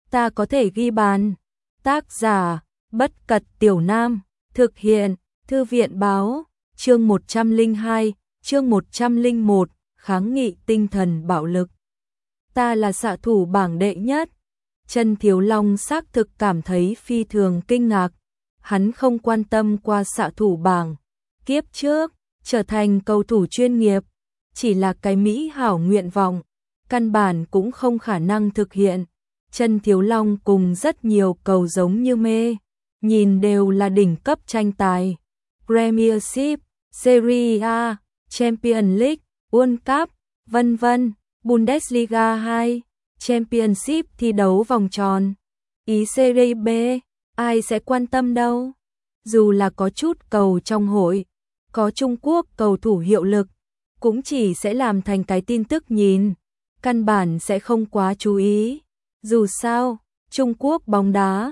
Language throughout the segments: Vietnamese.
ta có thể ghi bàn. Tác giả, Bất Cật Tiểu Nam, thực hiện, Thư viện Báo, chương 102, chương 101, kháng nghị tinh thần bạo lực. Ta là xạ thủ bảng đệ nhất. Chân Thiếu Long xác thực cảm thấy phi thường kinh ngạc. Hắn không quan tâm qua xạ thủ bảng. Kiếp trước, trở thành cầu thủ chuyên nghiệp, chỉ là cái mỹ hảo nguyện vọng, căn bản cũng không khả năng thực hiện. Chân Thiếu Long cùng rất nhiều cầu giống như mê, nhìn đều là đỉnh cấp tranh tài. Premiership, Serie A, Champions League, World Cup, vân vân, Bundesliga 2, Championship thi đấu vòng tròn. Ý Serie B, ai sẽ quan tâm đâu. Dù là có chút cầu trong hội, có Trung Quốc cầu thủ hiệu lực, cũng chỉ sẽ làm thành cái tin tức nhìn, căn bản sẽ không quá chú ý. Dù sao, Trung Quốc bóng đá,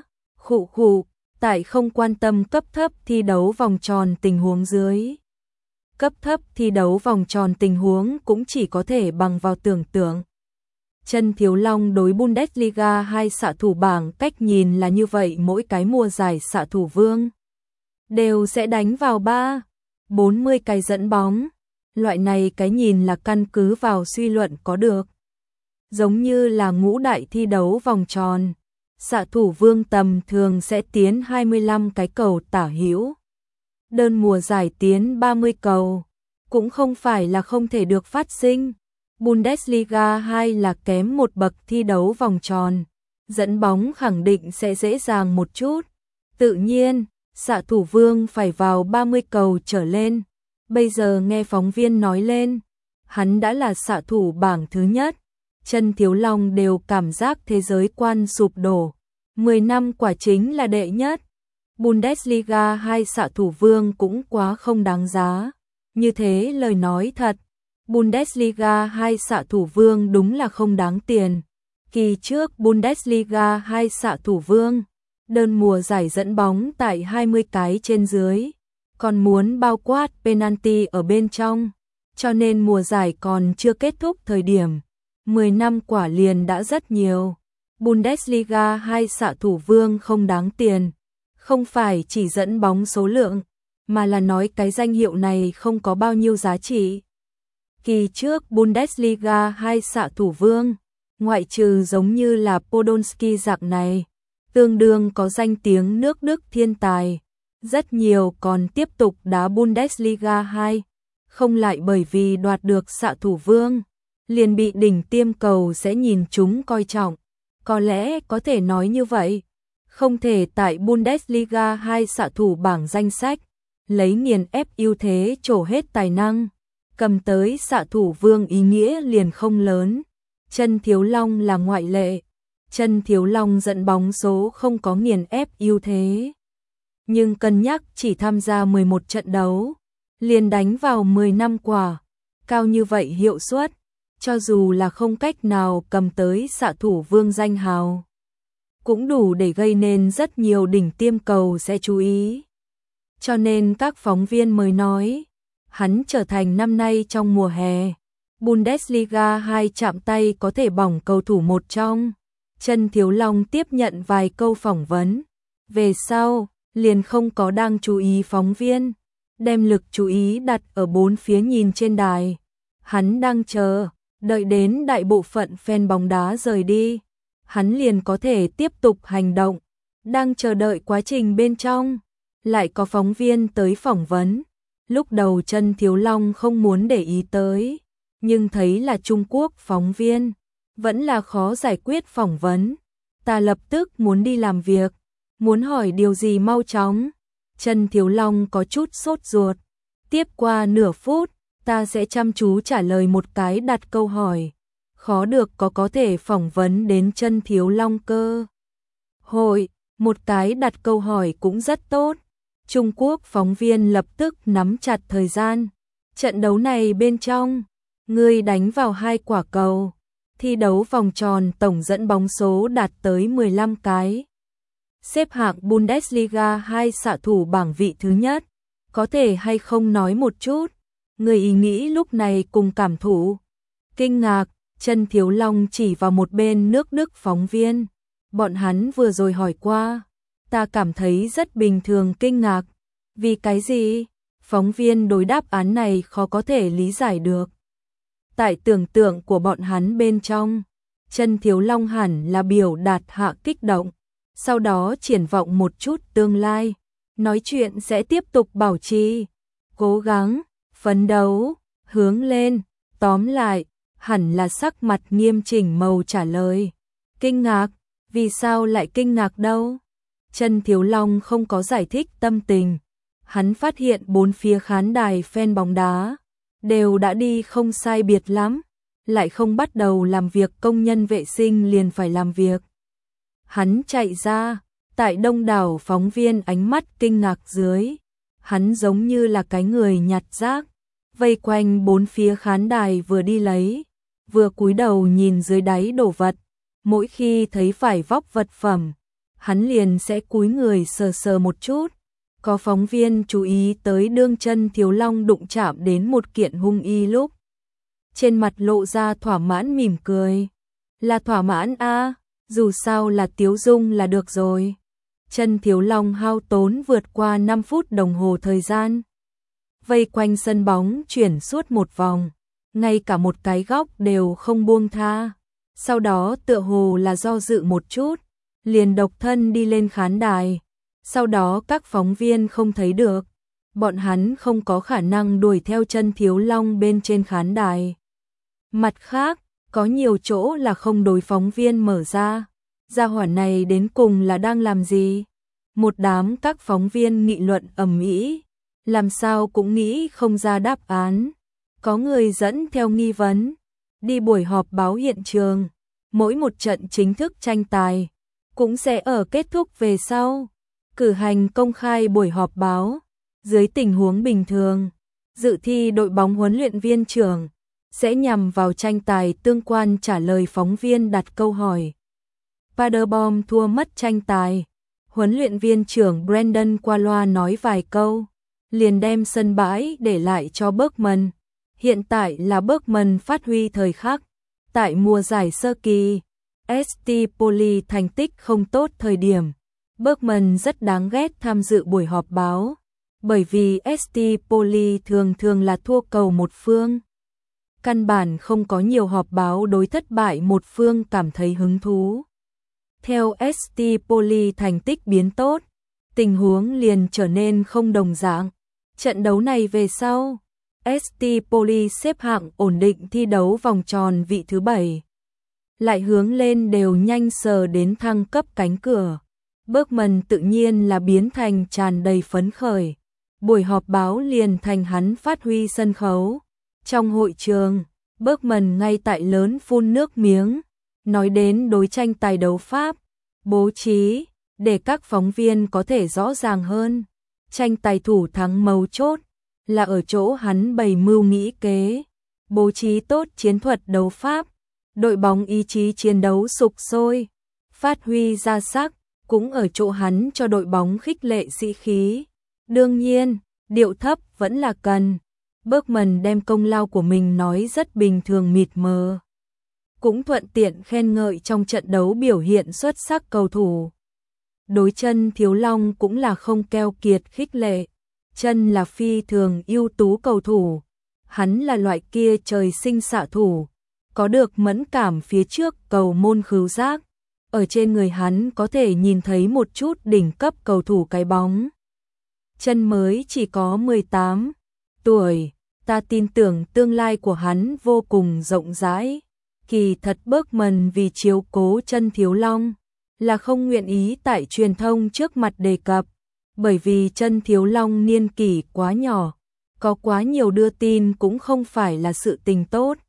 tại không quan tâm cấp thấp thi đấu vòng tròn tình huống dưới. Cấp thấp thi đấu vòng tròn tình huống cũng chỉ có thể bằng vào tưởng tượng. Chân Thiếu Long đối Bundesliga 2 xạ thủ bảng cách nhìn là như vậy, mỗi cái mùa giải xạ thủ vương đều sẽ đánh vào 40 cái dẫn bóng. Loại này cái nhìn là căn cứ vào suy luận có được. Giống như là ngũ đại thi đấu vòng tròn, xạ thủ vương tầm thường sẽ tiến 25 cái cầu tả hữu. Đơn mùa giải tiến 30 cầu, cũng không phải là không thể được phát sinh. Bundesliga 2 là kém một bậc thi đấu vòng tròn, dẫn bóng khẳng định sẽ dễ dàng một chút. Tự nhiên, xạ thủ vương phải vào 30 cầu trở lên. Bây giờ nghe phóng viên nói lên, hắn đã là xạ thủ bảng thứ nhất. Chân Thiếu Long đều cảm giác thế giới quan sụp đổ. 10 năm quả chính là đệ nhất. Bundesliga 2 xạ thủ vương cũng quá không đáng giá. Như thế lời nói thật, Bundesliga 2 xạ thủ vương đúng là không đáng tiền. Kỳ trước Bundesliga 2 xạ thủ vương, đơn mùa giải dẫn bóng tại 20 cái trên dưới, còn muốn bao quát penalty ở bên trong, cho nên mùa giải còn chưa kết thúc thời điểm, 10 năm quả liền đã rất nhiều. Bundesliga 2 xạ thủ vương không đáng tiền, không phải chỉ dẫn bóng số lượng, mà là nói cái danh hiệu này không có bao nhiêu giá trị. Kỳ trước Bundesliga 2 xạ thủ vương, ngoại trừ giống như là Podolski dạng này, tương đương có danh tiếng nước Đức thiên tài, rất nhiều còn tiếp tục đá Bundesliga 2, không lại bởi vì đoạt được xạ thủ vương, liền bị đỉnh tiêm cầu sẽ nhìn chúng coi trọng. Có lẽ có thể nói như vậy, không thể tại Bundesliga 2 xạ thủ bảng danh sách, lấy nghiền ép ưu thế trổ hết tài năng, cầm tới xạ thủ vương ý nghĩa liền không lớn. Chân Thiếu Long là ngoại lệ. Chân Thiếu Long dẫn bóng số không có nghiền ép ưu thế, nhưng cân nhắc chỉ tham gia 11 trận đấu, liền đánh vào 10 năm quả, cao như vậy hiệu suất, cho dù là không cách nào cầm tới xạ thủ vương danh hào, cũng đủ để gây nên rất nhiều đỉnh tiêm cầu sẽ chú ý. Cho nên các phóng viên mới nói, hắn trở thành năm nay trong mùa hè, Bundesliga 2 chạm tay có thể bỏng cầu thủ một trong. Chân Thiếu Long tiếp nhận vài câu phỏng vấn, về sau, liền không có đang chú ý phóng viên, đem lực chú ý đặt ở bốn phía nhìn trên đài. Hắn đang chờ, đợi đến đại bộ phận fan bóng đá rời đi, hắn liền có thể tiếp tục hành động, đang chờ đợi quá trình bên trong. Lại có phóng viên tới phỏng vấn, lúc đầu Chân Thiếu Long không muốn để ý tới, nhưng thấy là Trung Quốc phóng viên, vẫn là khó giải quyết phỏng vấn. Ta lập tức muốn đi làm việc, muốn hỏi điều gì mau chóng. Chân Thiếu Long có chút sốt ruột. Tiếp qua nửa phút, ta sẽ chăm chú trả lời một cái đặt câu hỏi. Khó được có thể phỏng vấn đến Chân Thiếu Long cơ hội, một cái đặt câu hỏi cũng rất tốt. Trung Quốc phóng viên lập tức nắm chặt thời gian. Trận đấu này bên trong, ngươi đánh vào 2 quả cầu. Thi đấu vòng tròn tổng dẫn bóng số đạt tới 15 cái. Xếp hạng Bundesliga 2 xạ thủ bảng vị thứ nhất. Có thể hay không nói một chút, người ý nghĩ lúc này cùng cảm thụ. Kinh ngạc, Chân Thiếu Long chỉ vào một bên nước Đức phóng viên. Bọn hắn vừa rồi hỏi qua, ta cảm thấy rất bình thường kinh ngạc. Vì cái gì? Phóng viên đối đáp án này khó có thể lý giải được. Tại tưởng tượng của bọn hắn bên trong, Chân Thiếu Long hẳn là biểu đạt hạ kích động, sau đó triển vọng một chút tương lai, nói chuyện sẽ tiếp tục bảo trì, cố gắng, phấn đấu, hướng lên, tóm lại, hẳn là sắc mặt nghiêm chỉnh màu trả lời. Kinh ngạc, vì sao lại kinh ngạc đâu? Chân Thiếu Long không có giải thích tâm tình. Hắn phát hiện bốn phía khán đài fan bóng đá đều đã đi không sai biệt lắm, lại không bắt đầu làm việc công nhân vệ sinh liền phải làm việc. Hắn chạy ra, tại đông đảo phóng viên ánh mắt kinh ngạc dưới, hắn giống như là cái người nhặt rác, vây quanh bốn phía khán đài vừa đi lấy, vừa cúi đầu nhìn dưới đáy đồ vật. Mỗi khi thấy phải vóc vật phẩm, hắn liền sẽ cúi người sờ sờ một chút. Có phóng viên chú ý tới đương Chân Thiếu Long đụng chạm đến một kiện hung y lúc. Trên mặt lộ ra thỏa mãn mỉm cười. Là thỏa mãn a, dù sao là Tiếu Dung là được rồi. Chân Thiếu Long hao tốn vượt qua 5 phút đồng hồ thời gian. Vây quanh sân bóng chuyển suốt một vòng, ngay cả một cái góc đều không buông tha. Sau đó tựa hồ là do dự một chút, liền độc thân đi lên khán đài. Sau đó các phóng viên không thấy được, bọn hắn không có khả năng đuổi theo Chân Thiếu Long bên trên khán đài. Mặt khác, có nhiều chỗ là không đối phóng viên mở ra. Gia hỏa này đến cùng là đang làm gì? Một đám các phóng viên nghị luận ầm ĩ, làm sao cũng nghĩ không ra đáp án. Có người dẫn theo nghi vấn, đi buổi họp báo hiện trường, mỗi một trận chính thức tranh tài cũng sẽ ở kết thúc về sau cử hành công khai buổi họp báo. Dưới tình huống bình thường, dự thi đội bóng huấn luyện viên trưởng sẽ nhằm vào tranh tài tương quan trả lời phóng viên đặt câu hỏi. Paderborn thua mất tranh tài, huấn luyện viên trưởng Brandon qua loa nói vài câu, liền đem sân bãi để lại cho Bergman. Hiện tại là Bergman phát huy thời khắc. Tại mùa giải sơ kỳ, ST Poli thành tích không tốt thời điểm, Bergman rất đáng ghét tham dự buổi họp báo, bởi vì ST Poli thường thường là thua cầu một phương. Căn bản không có nhiều họp báo đối thất bại một phương cảm thấy hứng thú. Theo ST Poli thành tích biến tốt, tình huống liền trở nên không đồng dạng. Trận đấu này về sau, ST Poli xếp hạng ổn định thi đấu vòng tròn vị thứ 7. Lại hướng lên đều nhanh sờ đến thăng cấp cánh cửa. Bergman tự nhiên là biến thành tràn đầy phấn khởi. Buổi họp báo liền thành hắn phát huy sân khấu. Trong hội trường, Bergman ngay tại lớn phun nước miếng, nói đến đối tranh tài đấu pháp, bố trí, để các phóng viên có thể rõ ràng hơn. Tranh tài thủ thắng mấu chốt là ở chỗ hắn bày mưu nghĩ kế, bố trí tốt chiến thuật đấu pháp, đội bóng ý chí chiến đấu sục sôi, phát huy ra sắc, cũng ở chỗ hắn cho đội bóng khích lệ sĩ khí. Đương nhiên, điệu thấp vẫn là cần. Bergman đem công lao của mình nói rất bình thường mịt mờ, cũng thuận tiện khen ngợi trong trận đấu biểu hiện xuất sắc cầu thủ. Đối Chân Thiếu Long cũng là không keo kiệt khích lệ. Chân là phi thường ưu tú cầu thủ, hắn là loại kia trời sinh xạ thủ, có được mẫn cảm phía trước cầu môn khứu giác. Ở trên người hắn có thể nhìn thấy một chút đỉnh cấp cầu thủ cái bóng. Chân mới chỉ có 18 tuổi, ta tin tưởng tương lai của hắn vô cùng rộng rãi. Kỳ thật Bergman vì chiếu cố Chân Thiếu Long là không nguyện ý tại truyền thông trước mặt đề cập, bởi vì Chân Thiếu Long niên kỷ quá nhỏ, có quá nhiều đưa tin cũng không phải là sự tình tốt.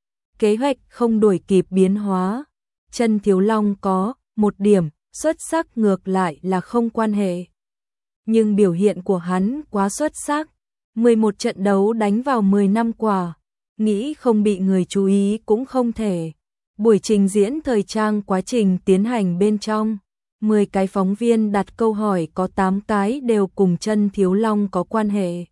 Kế hoạch không đuổi kịp biến hóa. Chân Thiếu Long có một điểm xuất sắc ngược lại là không quan hệ. Nhưng biểu hiện của hắn quá xuất sắc. 11 trận đấu đánh vào 10 năm quả, nghĩ không bị người chú ý cũng không thể. Buổi trình diễn thời trang quá trình tiến hành bên trong, 10 cái phóng viên đặt câu hỏi có 8 cái đều cùng Chân Thiếu Long có quan hệ.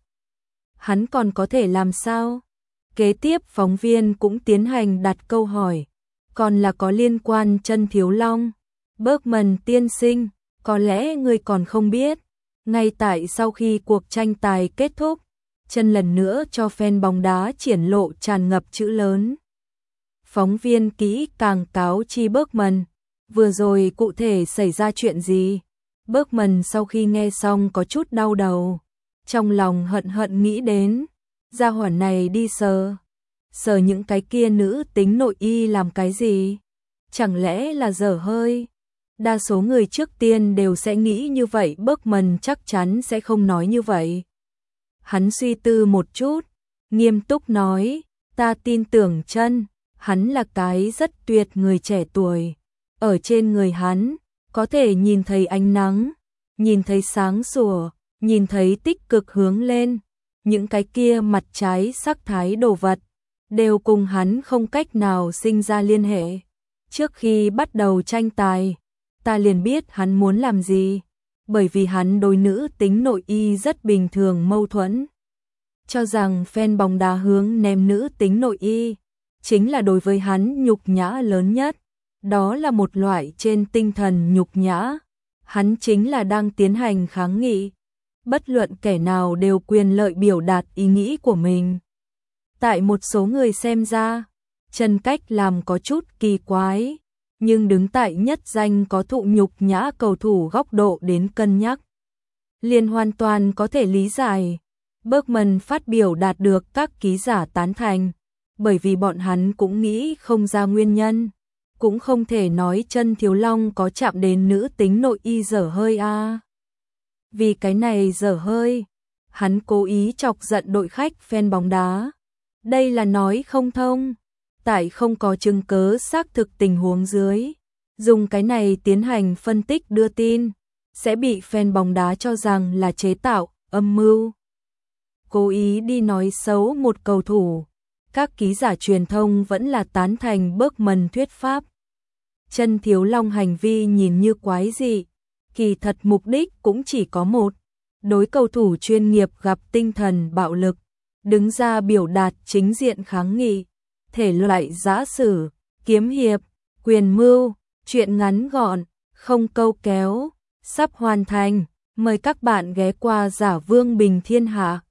Hắn còn có thể làm sao? Kế tiếp phóng viên cũng tiến hành đặt câu hỏi, còn là có liên quan Chân Thiếu Long. Bergman tiên sinh, có lẽ ngươi còn không biết, ngay tại sau khi cuộc tranh tài kết thúc, chân lần nữa cho fan bóng đá triển lộ tràn ngập chữ lớn. Phóng viên kỹ càng cáo chi Bergman, vừa rồi cụ thể xảy ra chuyện gì? Bergman sau khi nghe xong có chút đau đầu, trong lòng hận hận nghĩ đến, gia hỏa này đi sờ những cái kia nữ tính nội y làm cái gì? Chẳng lẽ là dở hơi? Đa số người trước tiên đều sẽ nghĩ như vậy, Bergman chắc chắn sẽ không nói như vậy. Hắn suy tư một chút, nghiêm túc nói, ta tin tưởng chân, hắn là cái rất tuyệt người trẻ tuổi. Ở trên người hắn, có thể nhìn thấy ánh nắng, nhìn thấy sáng sủa, nhìn thấy tích cực hướng lên. Những cái kia mặt trái sắc thái đồ vật, đều cùng hắn không cách nào sinh ra liên hệ. Trước khi bắt đầu tranh tài, ta liền biết hắn muốn làm gì, bởi vì hắn đối nữ tính nội y rất bình thường mâu thuẫn. Cho rằng fan bóng đá hướng ném nữ tính nội y, chính là đối với hắn nhục nhã lớn nhất. Đó là một loại trên tinh thần nhục nhã. Hắn chính là đang tiến hành kháng nghị. Bất luận kẻ nào đều quyền lợi biểu đạt ý nghĩ của mình. Tại một số người xem ra, Chân cách làm có chút kỳ quái, nhưng đứng tại nhất danh có thụ nhục nhã cầu thủ góc độ đến cân nhắc, liền hoàn toàn có thể lý giải. Bergman phát biểu đạt được các ký giả tán thành, bởi vì bọn hắn cũng nghĩ không ra nguyên nhân, cũng không thể nói Chân Thiếu Long có chạm đến nữ tính nội y dở hơi a. Vì cái này dở hơi, hắn cố ý chọc giận đội khách fan bóng đá. Đây là nói không thông, tại không có chứng cứ xác thực tình huống dưới, dùng cái này tiến hành phân tích đưa tin, sẽ bị fan bóng đá cho rằng là chế tạo, âm mưu. Cố ý đi nói xấu một cầu thủ, các ký giả truyền thông vẫn là tán thành Bergman thuyết pháp. Chân Thiếu Long hành vi nhìn như quái dị, kỳ thật mục đích cũng chỉ có một, đối cầu thủ chuyên nghiệp gặp tinh thần bạo lực, đứng ra biểu đạt chính diện kháng nghị, thể loại giã sử, kiếm hiệp, quyền mưu, truyện ngắn gọn, không câu kéo, sắp hoàn thành, mời các bạn ghé qua Giả Vương Bình Thiên Hạ.